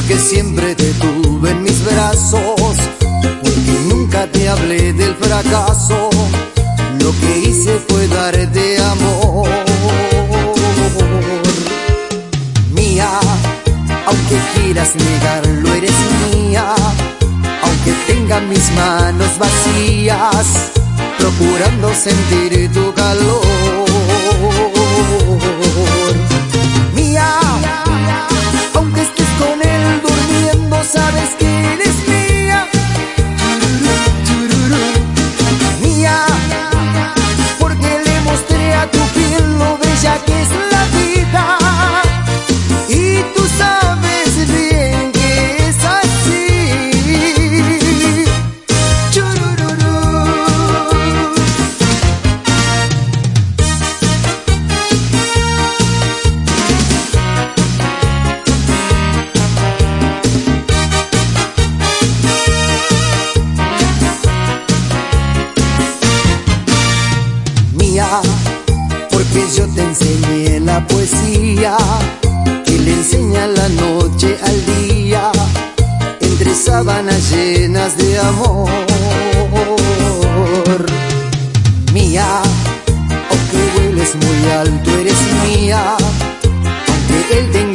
porque siempre te tuve en mis brazos, porque nunca te hablé del fracaso. Lo que hice fue darte amor. Mía, aunque quieras negarlo, eres mía. Aunque tenga mis manos vacías, procurando sentir tu calor. Mía, aunque estés con él durmiendo, sabes que eres mía. Mía, porque le mostré a tu piel lo bella que es la vida. Y tú sabes bien que es así. Porque yo te enseñé la poesía que le enseña la noche al día, entre sábanas llenas de amor. Mía, aunque vueles muy alto, eres mía. Aunque él tenga